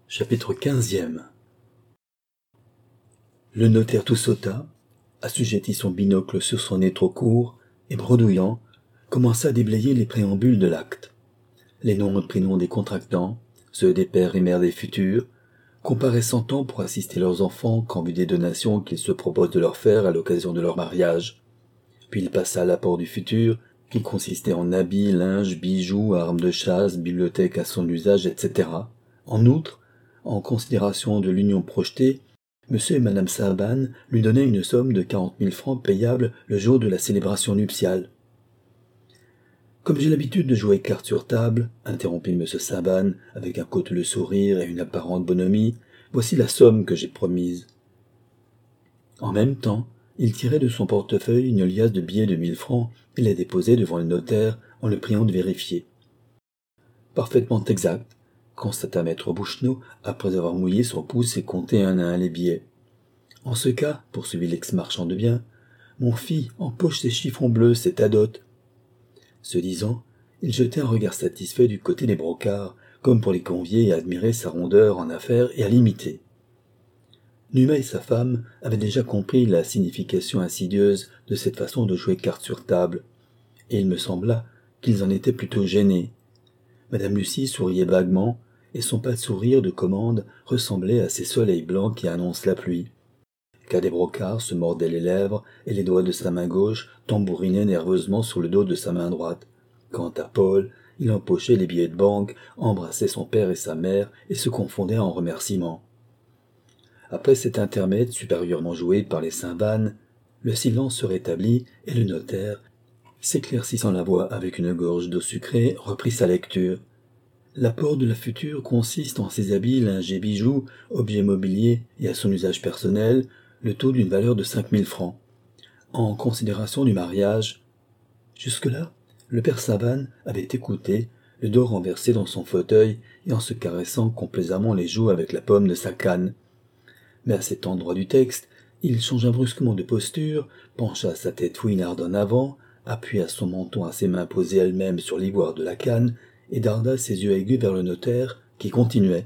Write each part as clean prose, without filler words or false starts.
Chapitre 15e. Le notaire tout sauta, assujettit son binocle sur son nez trop court, et bredouillant, commença à déblayer les préambules de l'acte. Les noms et prénoms des contractants, ceux des pères et mères des futurs, comparaissant tant pour assister leurs enfants qu'en vue des donations qu'ils se proposent de leur faire à l'occasion de leur mariage. Puis il passa à l'apport du futur, qui consistait en habits, linge, bijoux, armes de chasse, bibliothèque à son usage, etc. En outre, en considération de l'union projetée, M. et Mme Saban lui donnaient une somme de 40 000 francs payable le jour de la célébration nuptiale. « Comme j'ai l'habitude de jouer cartes sur table, interrompit M. Saban avec un cauteleux sourire et une apparente bonhomie, voici la somme que j'ai promise. » En même temps, il tirait de son portefeuille une liasse de billets de 1 000 francs et les déposait devant le notaire en le priant de vérifier. « Parfaitement exact, » constata maître Boucheneau après avoir mouillé son pouce et compté un à un les billets. « En ce cas, poursuivit l'ex-marchand de biens, mon fils empoche ces chiffons bleus, c'est ta dot. » Ce disant, il jetait un regard satisfait du côté des brocards, comme pour les convier à admirer sa rondeur en affaires et à l'imiter. Numa et sa femme avaient déjà compris la signification insidieuse de cette façon de jouer cartes sur table, et il me sembla qu'ils en étaient plutôt gênés. Madame Lucie souriait vaguement, et son pâle sourire de commande ressemblait à ces soleils blancs qui annoncent la pluie. Cadet Brocard se mordait les lèvres et les doigts de sa main gauche tambourinaient nerveusement sur le dos de sa main droite. Quant à Paul, il empochait les billets de banque, embrassait son père et sa mère et se confondait en remerciements. Après cet intermède supérieurement joué par les cymbales, le silence se rétablit et le notaire, s'éclaircissant la voix avec une gorge d'eau sucrée, reprit sa lecture. L'apport de la future consiste en ses habits, linge et bijoux, objets mobiliers et à son usage personnel, le taux d'une valeur de 5 000 francs. En considération du mariage. Jusque-là, le père Saban avait écouté, le dos renversé dans son fauteuil et en se caressant complaisamment les joues avec la pomme de sa canne. Mais à cet endroit du texte, il changea brusquement de posture, pencha sa tête fouinarde en avant, appuya son menton à ses mains posées elles-mêmes sur l'ivoire de la canne et darda ses yeux aigus vers le notaire, qui continuait.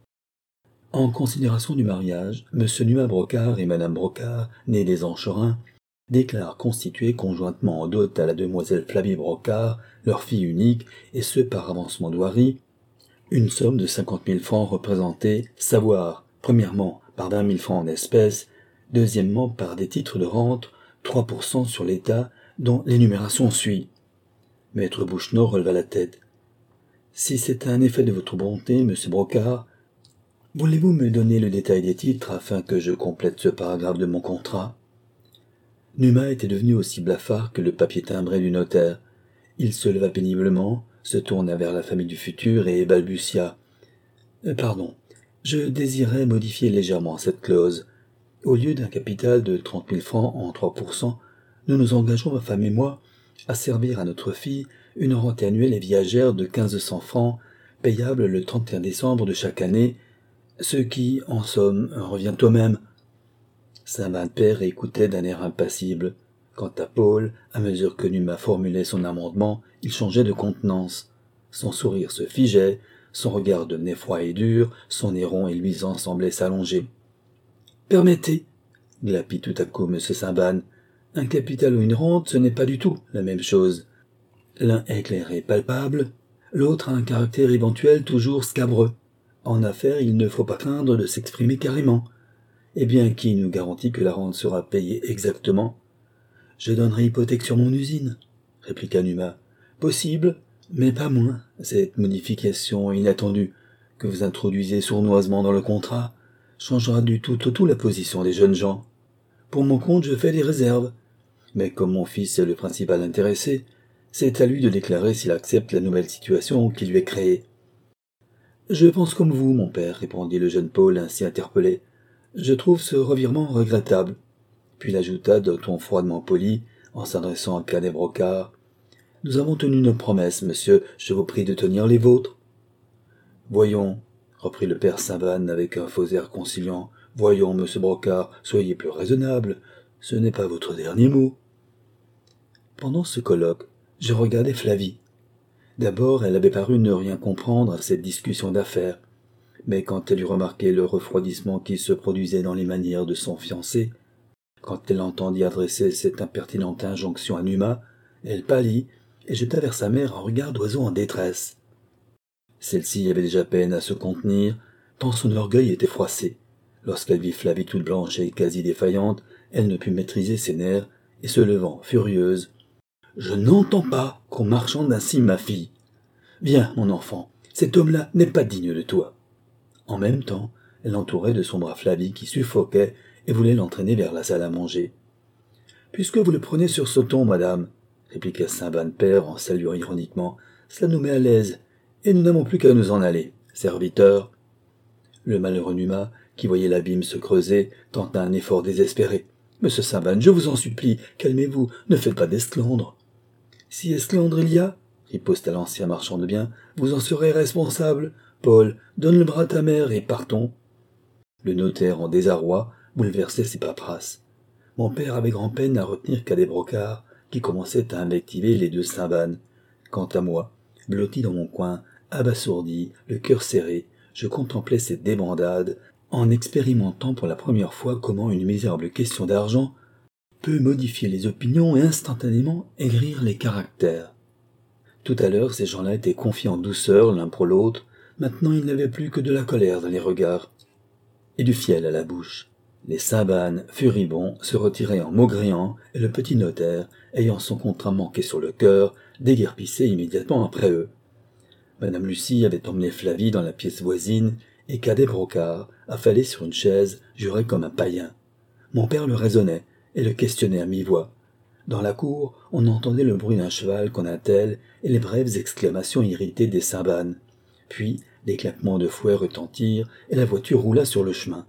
En considération du mariage, M. Numa Brocard et Mme Brocard, nés des Ancherins, déclarent constituer conjointement en dot à la demoiselle Flavie Brocard, leur fille unique, et ce par avancement d'oirie, une somme de 50 000 francs représentée, savoir, premièrement, par 20 000 francs en espèces, deuxièmement par des titres de rente, 3% sur l'État, dont l'énumération suit. Maître Boucheneau releva la tête. « Si c'est un effet de votre bonté, monsieur Brocard, voulez-vous me donner le détail des titres afin que je complète ce paragraphe de mon contrat ?» Numa était devenu aussi blafard que le papier timbré du notaire. Il se leva péniblement, se tourna vers la famille du futur et balbutia. « Pardon, je désirais modifier légèrement cette clause. Au lieu d'un capital de 30 000 francs en 3%, nous nous engageons, ma femme et moi, à servir à notre fille une rente annuelle et viagère de 1 500 francs, payable le 31 décembre de chaque année, ce qui, en somme, revient au même. » Saint-Vain père écoutait d'un air impassible. Quant à Paul, à mesure que Numa formulait son amendement, il changeait de contenance. Son sourire se figeait, son regard devenait froid et dur, son nez rond et luisant semblait s'allonger. « Permettez, » glapit tout à coup M. Saint-Van, « un capital ou une rente, ce n'est pas du tout la même chose. L'un est clair et palpable, l'autre a un caractère éventuel toujours scabreux. En affaires, il ne faut pas craindre de s'exprimer carrément. Eh bien, qui nous garantit que la rente sera payée exactement ? » « Je donnerai hypothèque sur mon usine, » répliqua Numa. « Possible, mais pas moins, cette modification inattendue que vous introduisez sournoisement dans le contrat changera du tout au tout la position des jeunes gens. Pour mon compte, je fais des réserves. Mais comme mon fils est le principal intéressé, c'est à lui de déclarer s'il accepte la nouvelle situation qui lui est créée. »« Je pense comme vous, mon père, » répondit le jeune Paul ainsi interpellé. « Je trouve ce revirement regrettable. » Puis il ajouta d'un ton froidement poli, en s'adressant à Cadet Brocard. « Nous avons tenu nos promesses, monsieur, je vous prie de tenir les vôtres. »« Voyons, » reprit le père Saint-Van avec un faux air conciliant, « voyons, monsieur Brocard, soyez plus raisonnable, ce n'est pas votre dernier mot. » Pendant ce colloque, je regardais Flavie. D'abord, elle avait paru ne rien comprendre à cette discussion d'affaires. Mais quand elle eut remarqué le refroidissement qui se produisait dans les manières de son fiancé, quand elle entendit adresser cette impertinente injonction à Numa, elle pâlit et jeta vers sa mère un regard d'oiseau en détresse. Celle-ci avait déjà peine à se contenir, tant son orgueil était froissé. Lorsqu'elle vit Flavie toute blanche et quasi défaillante, elle ne put maîtriser ses nerfs, et se levant, furieuse, « Je n'entends pas qu'on marchande ainsi ma fille. Viens, mon enfant, cet homme-là n'est pas digne de toi. » En même temps, elle entourait de son bras Flavie qui suffoquait et voulait l'entraîner vers la salle à manger. « Puisque vous le prenez sur ce ton, madame, » répliqua Saint-Ban père en saluant ironiquement, « cela nous met à l'aise, et nous n'avons plus qu'à nous en aller. Serviteur !» Le malheureux Numa, qui voyait l'abîme se creuser, tenta un effort désespéré. « Monsieur Saint-Ban, je vous en supplie, calmez-vous, ne faites pas d'esclandre. »« Si esclandre il y a, riposta l'ancien marchand de biens, vous en serez responsable. Paul, donne le bras à ta mère et partons. » Le notaire, en désarroi, bouleversait ses paperasses. Mon père avait grand-peine à retenir Cadet-Brocard, qui commençait à invectiver les deux Saint-Ban. Quant à moi, blotti dans mon coin, abasourdi, le cœur serré, je contemplais cette débandade, en expérimentant pour la première fois comment une misérable question d'argent peut modifier les opinions et instantanément aigrir les caractères. Tout à l'heure, ces gens-là étaient confiés en douceur l'un pour l'autre, maintenant ils n'avaient plus que de la colère dans les regards et du fiel à la bouche. Les Saint-Ban, furibonds, se retiraient en maugréant, et le petit notaire, ayant son contrat manqué sur le cœur, déguerpissait immédiatement après eux. Madame Lucie avait emmené Flavie dans la pièce voisine, et Cadet-Brocard, affalé sur une chaise, jurait comme un païen. Mon père le raisonnait, et le questionnait à mi-voix. Dans la cour, on entendait le bruit d'un cheval qu'on attelle, et les brèves exclamations irritées des Saint-Ban. Puis, des claquements de fouet retentirent, et la voiture roula sur le chemin.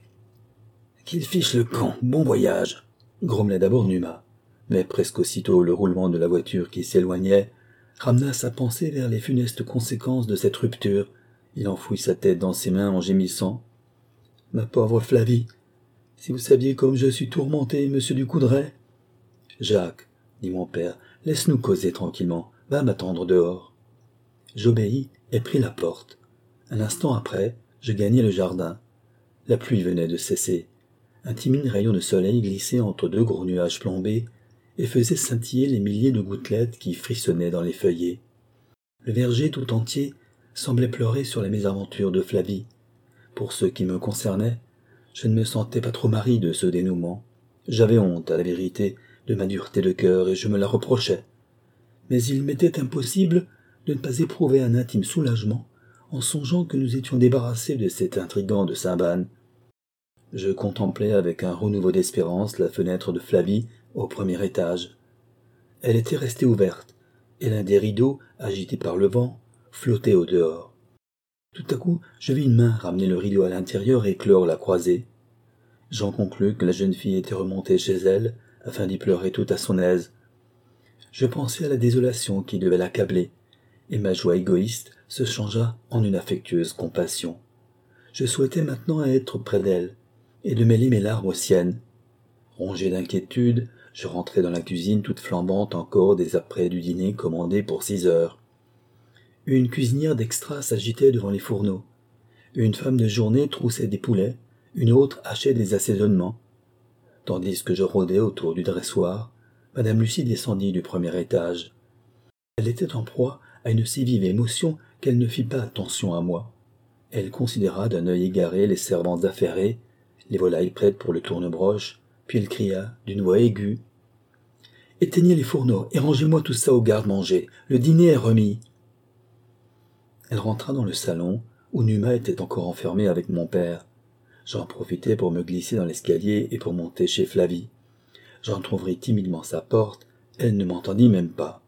« Qu'il fiche le camp, bon voyage !» grommelait d'abord Numa. Mais presque aussitôt le roulement de la voiture qui s'éloignait ramena sa pensée vers les funestes conséquences de cette rupture. Il enfouit sa tête dans ses mains en gémissant. « Ma pauvre Flavie, si vous saviez comme je suis tourmenté, monsieur Ducoudray !»« Jacques, dit mon père, laisse-nous causer tranquillement, va m'attendre dehors. » J'obéis et pris la porte. Un instant après, je gagnai le jardin. La pluie venait de cesser. Un timide rayon de soleil glissait entre deux gros nuages plombés et faisait scintiller les milliers de gouttelettes qui frissonnaient dans les feuillets. Le verger tout entier semblait pleurer sur la mésaventure de Flavie. Pour ce qui me concernait, je ne me sentais pas trop mari de ce dénouement. J'avais honte, à la vérité, de ma dureté de cœur et je me la reprochais. Mais il m'était impossible de ne pas éprouver un intime soulagement en songeant que nous étions débarrassés de cet intrigant de Saint-Ban. Je contemplais avec un renouveau d'espérance la fenêtre de Flavie au premier étage. Elle était restée ouverte, et l'un des rideaux, agité par le vent, flottait au dehors. Tout à coup, je vis une main ramener le rideau à l'intérieur et clore la croisée. J'en conclus que la jeune fille était remontée chez elle, afin d'y pleurer tout à son aise. Je pensai à la désolation qui devait l'accabler, et ma joie égoïste se changea en une affectueuse compassion. Je souhaitais maintenant être près d'elle, et de mêler mes larmes aux siennes. Rongé d'inquiétude, je rentrai dans la cuisine toute flambante encore des apprêts du dîner commandé pour 6 heures. Une cuisinière d'extra s'agitait devant les fourneaux. Une femme de journée troussait des poulets, une autre hachait des assaisonnements. Tandis que je rôdais autour du dressoir, Madame Lucie descendit du premier étage. Elle était en proie à une si vive émotion qu'elle ne fit pas attention à moi. Elle considéra d'un œil égaré les servantes affairées, les volailles prêtes pour le tourne-broche, puis elle cria d'une voix aiguë. « Éteignez les fourneaux et rangez-moi tout ça au garde-manger. Le dîner est remis. » Elle rentra dans le salon, où Numa était encore enfermé avec mon père. J'en profitai pour me glisser dans l'escalier et pour monter chez Flavie. J'entr'ouvris timidement sa porte, elle ne m'entendit même pas.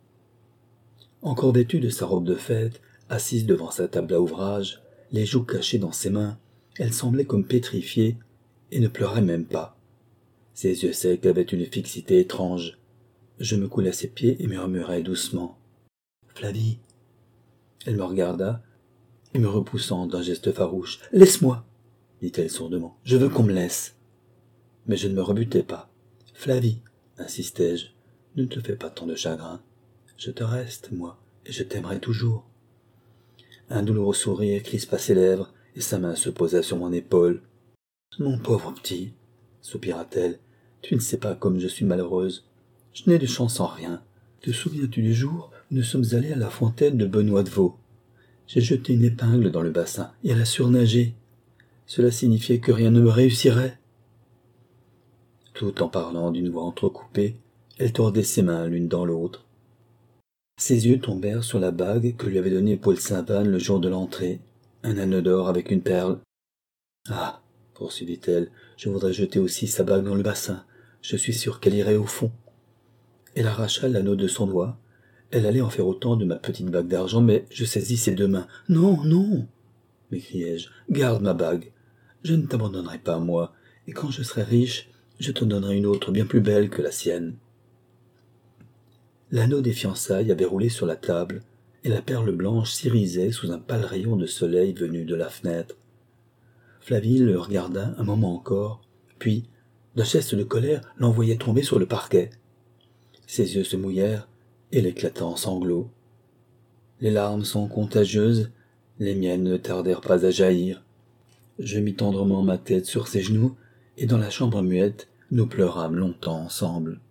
Encore vêtue de sa robe de fête, assise devant sa table à ouvrage, les joues cachées dans ses mains, elle semblait comme pétrifiée et ne pleurait même pas. Ses yeux secs avaient une fixité étrange. Je me coulai à ses pieds et murmurai doucement. « Flavie !» Elle me regarda et me repoussant d'un geste farouche. « Laisse-moi !» dit-elle sourdement. « Je veux qu'on me laisse. » Mais je ne me rebutai pas. « Flavie !» insistai-je. « Ne te fais pas tant de chagrin. Je te reste, moi, et je t'aimerai toujours. » Un douloureux sourire crispa ses lèvres, et sa main se posa sur mon épaule. « Mon pauvre petit, soupira-t-elle, tu ne sais pas comme je suis malheureuse. Je n'ai de chance en rien. Te souviens-tu du jour où nous sommes allés à la fontaine de Benoît de Vaux? J'ai jeté une épingle dans le bassin, et elle a surnagé. Cela signifiait que rien ne me réussirait. » Tout en parlant d'une voix entrecoupée, elle tordait ses mains l'une dans l'autre. Ses yeux tombèrent sur la bague que lui avait donnée Paul Saint-Van le jour de l'entrée, un anneau d'or avec une perle. « Ah, poursuivit-elle, je voudrais jeter aussi sa bague dans le bassin. Je suis sûre qu'elle irait au fond. » Elle arracha l'anneau de son doigt. Elle allait en faire autant de ma petite bague d'argent, mais je saisis ses deux mains. « Non, non !» m'écriai-je. « Garde ma bague. Je ne t'abandonnerai pas, moi, et quand je serai riche, je te donnerai une autre bien plus belle que la sienne. » L'anneau des fiançailles avait roulé sur la table, et la perle blanche s'irisait sous un pâle rayon de soleil venu de la fenêtre. Flavie le regarda un moment encore, puis, d'un geste de colère, l'envoya tomber sur le parquet. Ses yeux se mouillèrent, et elle éclata en sanglots. Les larmes sont contagieuses, les miennes ne tardèrent pas à jaillir. Je mis tendrement ma tête sur ses genoux, et dans la chambre muette, nous pleurâmes longtemps ensemble.